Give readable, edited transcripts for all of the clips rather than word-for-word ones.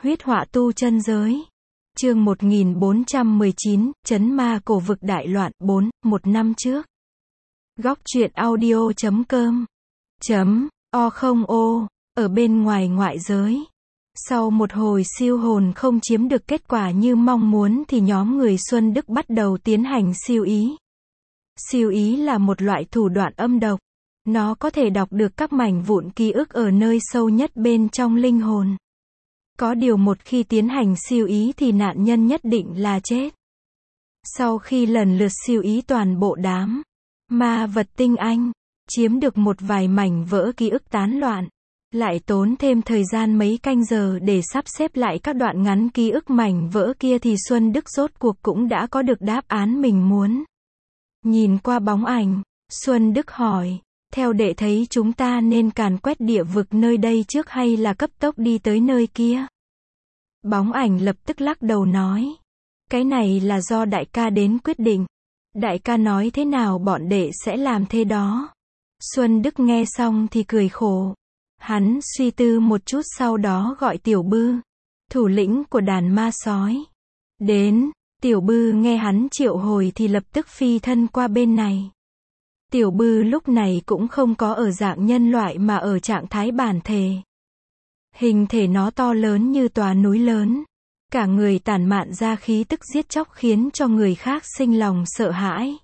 Huyết họa tu chân giới. Chương 1419, Trấn ma cổ vực đại loạn 4, một năm trước. Góc truyện audio.com O ở bên ngoài ngoại giới. Sau một hồi siêu hồn không chiếm được kết quả như mong muốn thì nhóm người Xuân Đức bắt đầu tiến hành siêu ý. Siêu ý là một loại thủ đoạn âm độc. Nó có thể đọc được các mảnh vụn ký ức ở nơi sâu nhất bên trong linh hồn. Có điều một khi tiến hành siêu ý thì nạn nhân nhất định là chết. Sau khi lần lượt siêu ý toàn bộ đám ma vật tinh anh, chiếm được một vài mảnh vỡ ký ức tán loạn, lại tốn thêm thời gian mấy canh giờ để sắp xếp lại các đoạn ngắn ký ức mảnh vỡ kia thì Xuân Đức rốt cuộc cũng đã có được đáp án mình muốn. Nhìn qua bóng ảnh, Xuân Đức hỏi, theo đệ thấy chúng ta nên càn quét địa vực nơi đây trước hay là cấp tốc đi tới nơi kia? Bóng ảnh lập tức lắc đầu nói, cái này là do đại ca đến quyết định. Đại ca nói thế nào bọn đệ sẽ làm thế đó. Xuân Đức nghe xong thì cười khổ. Hắn suy tư một chút sau đó gọi Tiểu Bư, thủ lĩnh của đàn ma sói, đến. Tiểu Bư nghe hắn triệu hồi thì lập tức phi thân qua bên này. Tiểu Bư lúc này cũng không có ở dạng nhân loại mà ở trạng thái bản thể. Hình thể nó to lớn như tòa núi lớn. Cả người tản mạn ra khí tức giết chóc khiến cho người khác sinh lòng sợ hãi.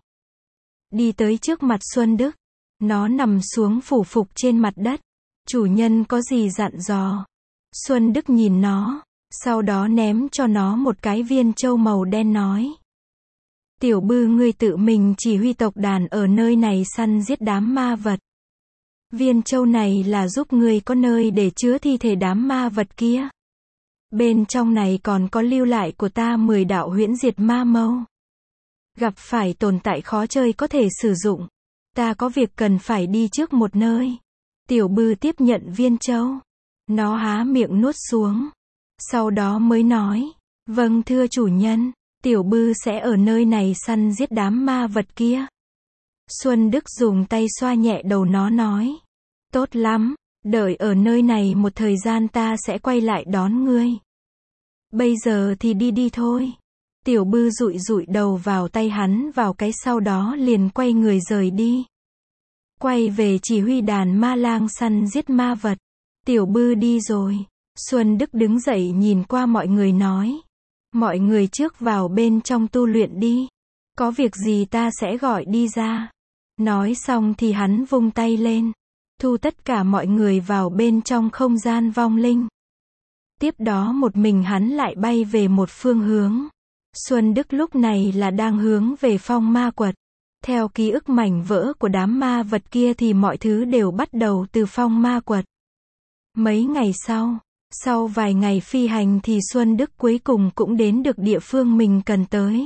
Đi tới trước mặt Xuân Đức. Nó nằm xuống phủ phục trên mặt đất. Chủ nhân có gì dặn dò? Xuân Đức nhìn nó. Sau đó ném cho nó một cái viên châu màu đen nói. Tiểu Bư ngươi tự mình chỉ huy tộc đàn ở nơi này săn giết đám ma vật. Viên châu này là giúp ngươi có nơi để chứa thi thể đám ma vật kia. Bên trong này còn có lưu lại của ta 10 đạo huyễn diệt ma mâu. Gặp phải tồn tại khó chơi có thể sử dụng. Ta có việc cần phải đi trước một nơi. Tiểu Bư tiếp nhận viên châu. Nó há miệng nuốt xuống. Sau đó mới nói, vâng thưa chủ nhân, Tiểu Bư sẽ ở nơi này săn giết đám ma vật kia. Xuân Đức dùng tay xoa nhẹ đầu nó nói, tốt lắm, đợi ở nơi này một thời gian ta sẽ quay lại đón ngươi. Bây giờ thì đi đi thôi. Tiểu Bư dụi dụi đầu vào tay hắn vào cái sau đó liền quay người rời đi. Quay về chỉ huy đàn ma lang săn giết ma vật. Tiểu Bư đi rồi. Xuân Đức đứng dậy nhìn qua mọi người nói. Mọi người trước vào bên trong tu luyện đi. Có việc gì ta sẽ gọi đi ra. Nói xong thì hắn vung tay lên. Thu tất cả mọi người vào bên trong không gian vong linh. Tiếp đó một mình hắn lại bay về một phương hướng. Xuân Đức lúc này là đang hướng về phong ma quật. Theo ký ức mảnh vỡ của đám ma vật kia thì mọi thứ đều bắt đầu từ phong ma quật. Mấy ngày sau vài ngày phi hành thì Xuân Đức cuối cùng cũng đến được địa phương mình cần tới.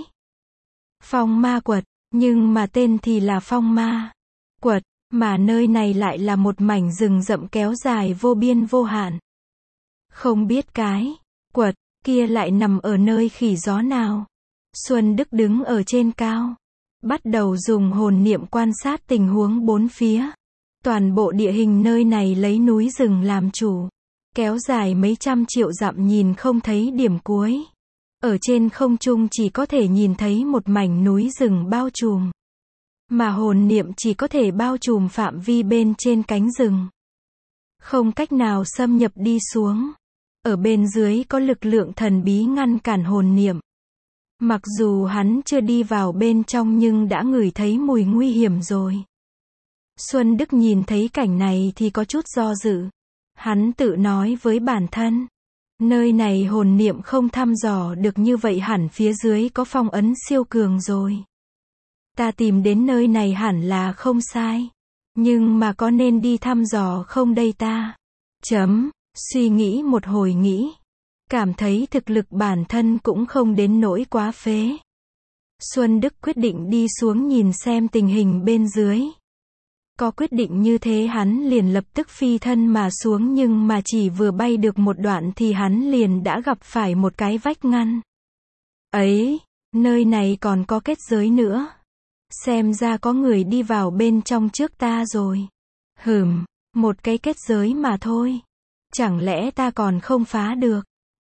Phong ma quật, nhưng mà tên thì là phong ma quật, mà nơi này lại là một mảnh rừng rậm kéo dài vô biên vô hạn. Không biết cái quật kia lại nằm ở nơi khỉ gió nào. Xuân Đức đứng ở trên cao, bắt đầu dùng hồn niệm quan sát tình huống bốn phía. Toàn bộ địa hình nơi này lấy núi rừng làm chủ, kéo dài mấy trăm triệu dặm nhìn không thấy điểm cuối. Ở trên không trung chỉ có thể nhìn thấy một mảnh núi rừng bao trùm. Mà hồn niệm chỉ có thể bao trùm phạm vi bên trên cánh rừng. Không cách nào xâm nhập đi xuống. Ở bên dưới có lực lượng thần bí ngăn cản hồn niệm. Mặc dù hắn chưa đi vào bên trong nhưng đã ngửi thấy mùi nguy hiểm rồi. Xuân Đức nhìn thấy cảnh này thì có chút do dự. Hắn tự nói với bản thân. Nơi này hồn niệm không thăm dò được như vậy hẳn phía dưới có phong ấn siêu cường rồi. Ta tìm đến nơi này hẳn là không sai. Nhưng mà có nên đi thăm dò không đây ta? Suy nghĩ một hồi nghĩ. Cảm thấy thực lực bản thân cũng không đến nỗi quá phế. Xuân Đức quyết định đi xuống nhìn xem tình hình bên dưới. Có quyết định như thế hắn liền lập tức phi thân mà xuống nhưng mà chỉ vừa bay được một đoạn thì hắn liền đã gặp phải một cái vách ngăn. Ấy, nơi này còn có kết giới nữa. Xem ra có người đi vào bên trong trước ta rồi. Một cái kết giới mà thôi. Chẳng lẽ ta còn không phá được?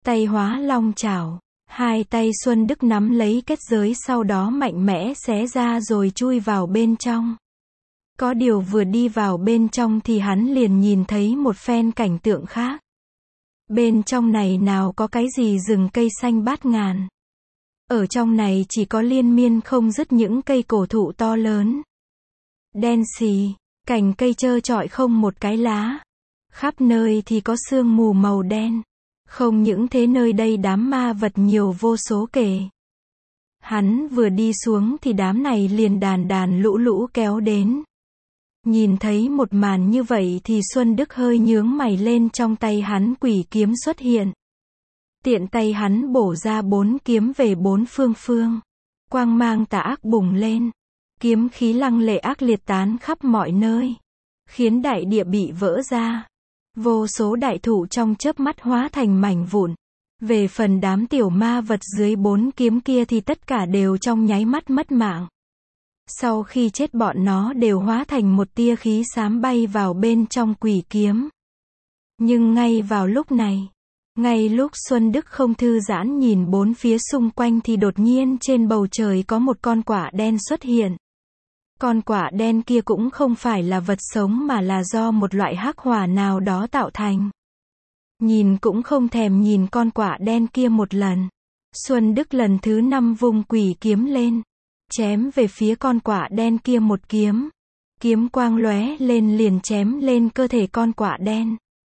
Tay hóa long chảo. Hai tay Xuân Đức nắm lấy kết giới sau đó mạnh mẽ xé ra rồi chui vào bên trong. Có điều vừa đi vào bên trong thì hắn liền nhìn thấy một phen cảnh tượng khác. Bên trong này nào có cái gì rừng cây xanh bát ngàn. Ở trong này chỉ có liên miên không dứt những cây cổ thụ to lớn. Đen xì, cành cây trơ trọi không một cái lá. Khắp nơi thì có sương mù màu đen. Không những thế nơi đây đám ma vật nhiều vô số kể. Hắn vừa đi xuống thì đám này liền đàn đàn lũ lũ kéo đến. Nhìn thấy một màn như vậy thì Xuân Đức hơi nhướng mày lên, trong tay hắn quỷ kiếm xuất hiện. Tiện tay hắn bổ ra 4 kiếm về 4 phương. Quang mang tà ác bùng lên. Kiếm khí lăng lệ ác liệt tán khắp mọi nơi. Khiến đại địa bị vỡ ra. Vô số đại thụ trong chớp mắt hóa thành mảnh vụn. Về phần đám tiểu ma vật dưới 4 kiếm kia thì tất cả đều trong nháy mắt mất mạng. Sau khi chết bọn nó đều hóa thành một tia khí xám bay vào bên trong quỷ kiếm. Nhưng ngay vào lúc này, ngay lúc Xuân Đức không thư giãn nhìn bốn phía xung quanh thì đột nhiên trên bầu trời có một con quạ đen xuất hiện. Con quạ đen kia cũng không phải là vật sống mà là do một loại hắc hỏa nào đó tạo thành. Nhìn cũng không thèm nhìn con quạ đen kia một lần. Xuân Đức lần thứ 5 vung quỷ kiếm lên. Chém về phía con quạ đen kia một kiếm. Kiếm quang lóe lên liền chém lên cơ thể con quạ đen.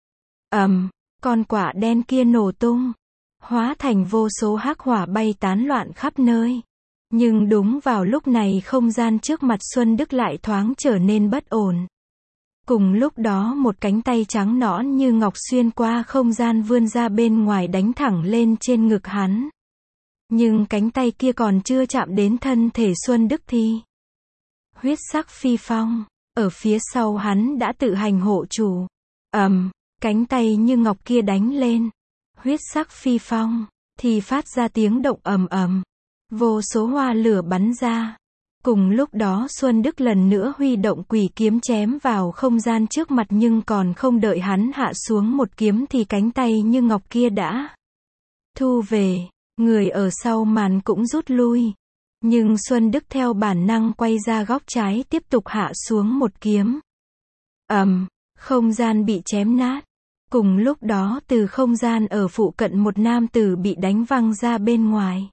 Con quạ đen kia nổ tung. Hóa thành vô số hắc hỏa bay tán loạn khắp nơi. Nhưng đúng vào lúc này không gian trước mặt Xuân Đức lại thoáng trở nên bất ổn. Cùng lúc đó một cánh tay trắng nõn như ngọc xuyên qua không gian vươn ra bên ngoài đánh thẳng lên trên ngực hắn. Nhưng cánh tay kia còn chưa chạm đến thân thể Xuân Đức thì huyết sắc phi phong, ở phía sau hắn đã tự hành hộ chủ. Cánh tay như ngọc kia đánh lên. Huyết sắc phi phong, thì phát ra tiếng động ầm. Vô số hoa lửa bắn ra. Cùng lúc đó Xuân Đức lần nữa huy động quỷ kiếm chém vào không gian trước mặt, nhưng còn không đợi hắn hạ xuống một kiếm thì cánh tay như ngọc kia đã thu về. Người ở sau màn cũng rút lui. Nhưng Xuân Đức theo bản năng quay ra góc trái tiếp tục hạ xuống một kiếm. Không gian bị chém nát. Cùng lúc đó từ không gian ở phụ cận một nam tử bị đánh văng ra bên ngoài.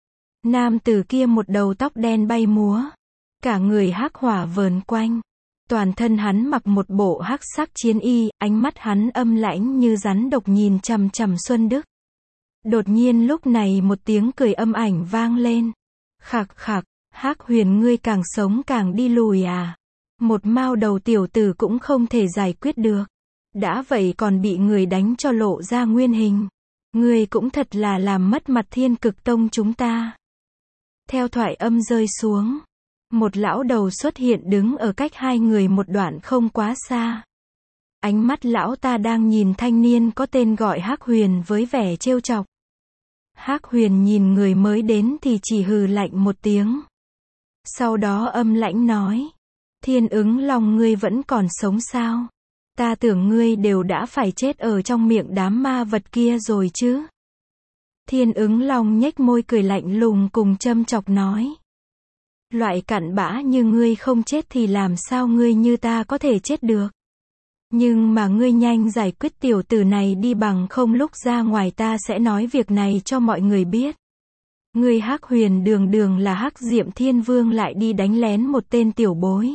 Nam tử kia một đầu tóc đen bay múa. Cả người hắc hỏa vờn quanh. Toàn thân hắn mặc một bộ hắc sắc chiến y, ánh mắt hắn âm lãnh như rắn độc nhìn chằm chằm Xuân Đức. Đột nhiên lúc này một tiếng cười âm ảnh vang lên. Khặc khặc, Hắc Huyền ngươi càng sống càng đi lùi à. Một mao đầu tiểu tử cũng không thể giải quyết được. Đã vậy còn bị người đánh cho lộ ra nguyên hình. Ngươi cũng thật là làm mất mặt Thiên Cực Tông chúng ta. Theo thoại âm rơi xuống, một lão đầu xuất hiện đứng ở cách hai người một đoạn không quá xa. Ánh mắt lão ta đang nhìn thanh niên có tên gọi Hắc Huyền với vẻ trêu chọc. Hắc Huyền nhìn người mới đến thì chỉ hừ lạnh một tiếng. Sau đó âm lãnh nói. Thiên Ứng Long ngươi vẫn còn sống sao? Ta tưởng ngươi đều đã phải chết ở trong miệng đám ma vật kia rồi chứ. Thiên Ứng Long nhếch môi cười lạnh lùng cùng châm chọc nói. Loại cặn bã như ngươi không chết thì làm sao ngươi như ta có thể chết được. Nhưng mà ngươi nhanh giải quyết tiểu tử này đi, bằng không lúc ra ngoài ta sẽ nói việc này cho mọi người biết. Ngươi Hắc Huyền đường đường là Hắc Diệm Thiên Vương lại đi đánh lén một tên tiểu bối.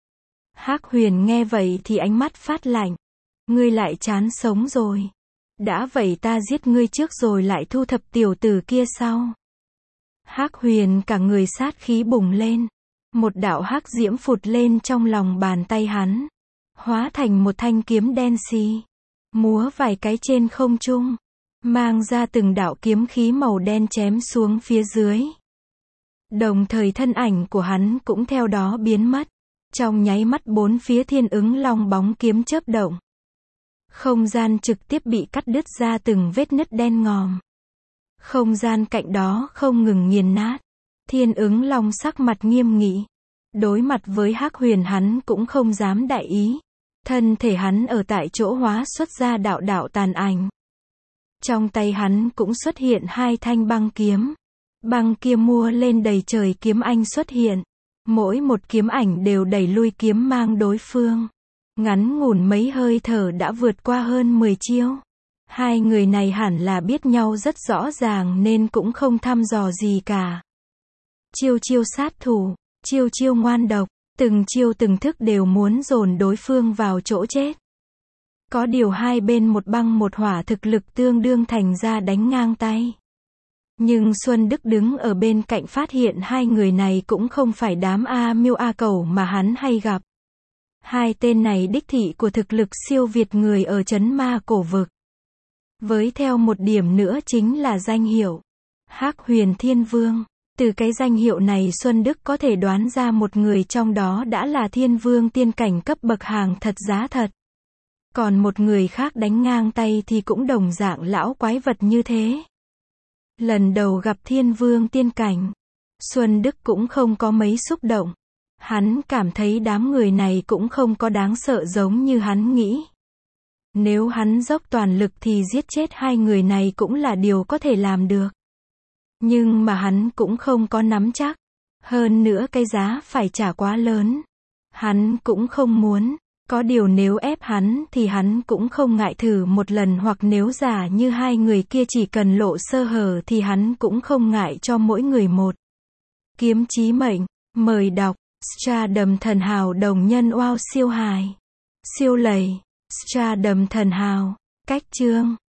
Hắc Huyền nghe vậy thì ánh mắt phát lạnh. Ngươi lại chán sống rồi. Đã vậy ta giết ngươi trước rồi lại thu thập tiểu tử kia sau. Hắc Huyền cả người sát khí bùng lên. Một đạo hắc diễm phụt lên trong lòng bàn tay hắn. Hóa thành một thanh kiếm đen xì. Múa vài cái trên không trung. Mang ra từng đạo kiếm khí màu đen chém xuống phía dưới. Đồng thời thân ảnh của hắn cũng theo đó biến mất. Trong nháy mắt bốn phía Thiên Ứng Long bóng kiếm chớp động. Không gian trực tiếp bị cắt đứt ra từng vết nứt đen ngòm. Không gian cạnh đó không ngừng nghiền nát. Thiên Ứng Long sắc mặt nghiêm nghị. Đối mặt với Hắc Huyền hắn cũng không dám đại ý. Thân thể hắn ở tại chỗ hóa xuất ra đạo đạo tàn ảnh. Trong tay hắn cũng xuất hiện 2 thanh băng kiếm. Băng kia mua lên đầy trời kiếm anh xuất hiện. Mỗi một kiếm ảnh đều đẩy lui kiếm mang đối phương. Ngắn ngủn mấy hơi thở đã vượt qua hơn 10 chiêu. Hai người này hẳn là biết nhau rất rõ ràng nên cũng không thăm dò gì cả. Chiêu chiêu sát thủ, chiêu chiêu ngoan độc, từng chiêu từng thức đều muốn dồn đối phương vào chỗ chết. Có điều hai bên một băng một hỏa thực lực tương đương thành ra đánh ngang tay. Nhưng Xuân Đức đứng ở bên cạnh phát hiện hai người này cũng không phải đám A Miêu A Cẩu mà hắn hay gặp. Hai tên này đích thị của thực lực siêu việt người ở trấn ma cổ vực. Với theo một điểm nữa chính là danh hiệu Hắc Huyền Thiên Vương. Từ cái danh hiệu này Xuân Đức có thể đoán ra một người trong đó đã là thiên vương tiên cảnh cấp bậc hàng thật giá thật. Còn một người khác đánh ngang tay thì cũng đồng dạng lão quái vật như thế. Lần đầu gặp thiên vương tiên cảnh, Xuân Đức cũng không có mấy xúc động. Hắn cảm thấy đám người này cũng không có đáng sợ giống như hắn nghĩ. Nếu hắn dốc toàn lực thì giết chết hai người này cũng là điều có thể làm được. Nhưng mà hắn cũng không có nắm chắc. Hơn nữa cái giá phải trả quá lớn. Hắn cũng không muốn. Có điều nếu ép hắn thì hắn cũng không ngại thử một lần, hoặc nếu giả như hai người kia chỉ cần lộ sơ hở thì hắn cũng không ngại cho mỗi người một. Kiếm chí mệnh, mời đọc. Stardom thần hào đồng nhân wow siêu hài. Siêu lầy. Stardom thần hào. Cách chương.